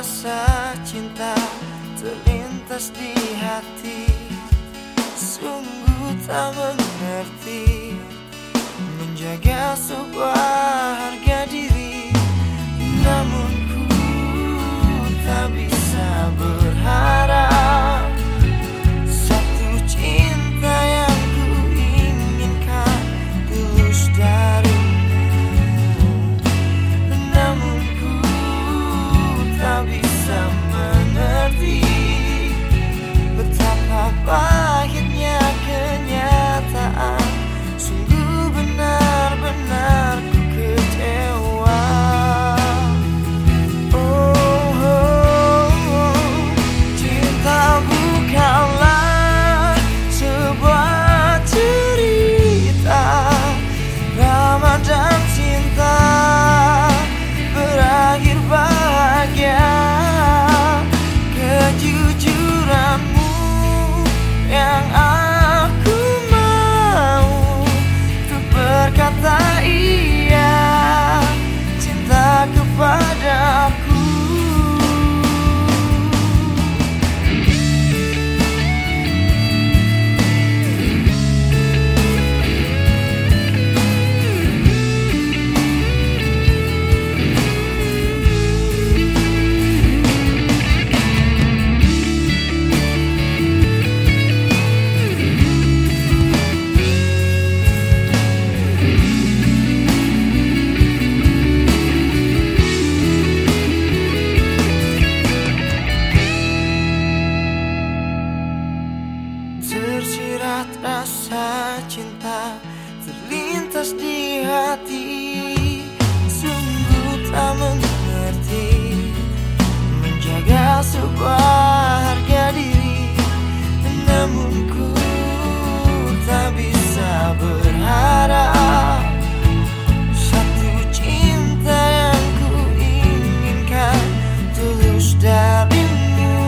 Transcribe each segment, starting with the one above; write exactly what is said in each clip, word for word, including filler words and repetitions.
rasa cinta terlintas di hati. Sungguh tak mengerti menjaga sebuah harga diri. Namun ku tak bisa berharap satu cinta yang ku inginkan tulus darimu. Namun ku tak bisa mengerti betapa pahitnya kenyataan. Sungguh benar-benar ku kecewa. Oh, oh, oh. Cinta bukanlah sebuah cerita drama dan cinta berakhir bahagia. Kejujuranmu yang aku mau untuk berkata iya cinta kepadaku. Tersirat rasa cinta terlintas di hati. Sungguh tak mengerti menjaga sebuah harga diri. Namun ku tak bisa berharap satu cinta yang ku inginkan tulus darimu.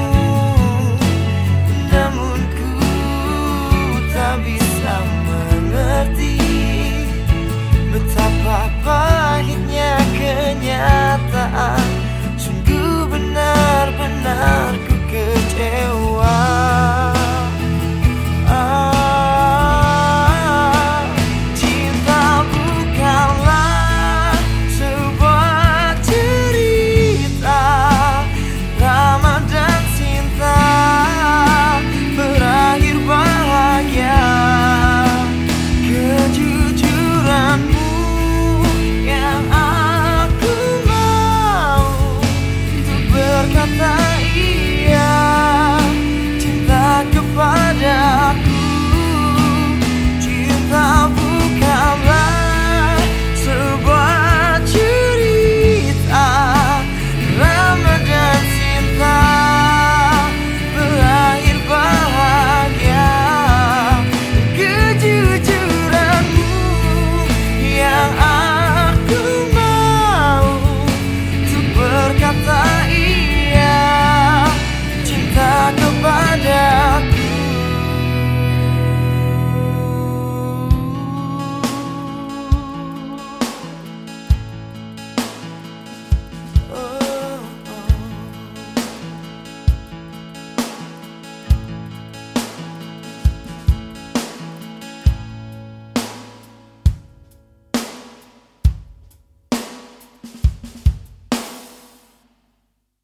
Namun ku tak bisa mengerti betapa pahitnya kenyataan. Sungguh benar-benar ku kecewa. Ah, cinta bukanlah sebuah cerita drama dan cinta berakhir bahagia. Kejujuranmu yang aku mau untuk berkata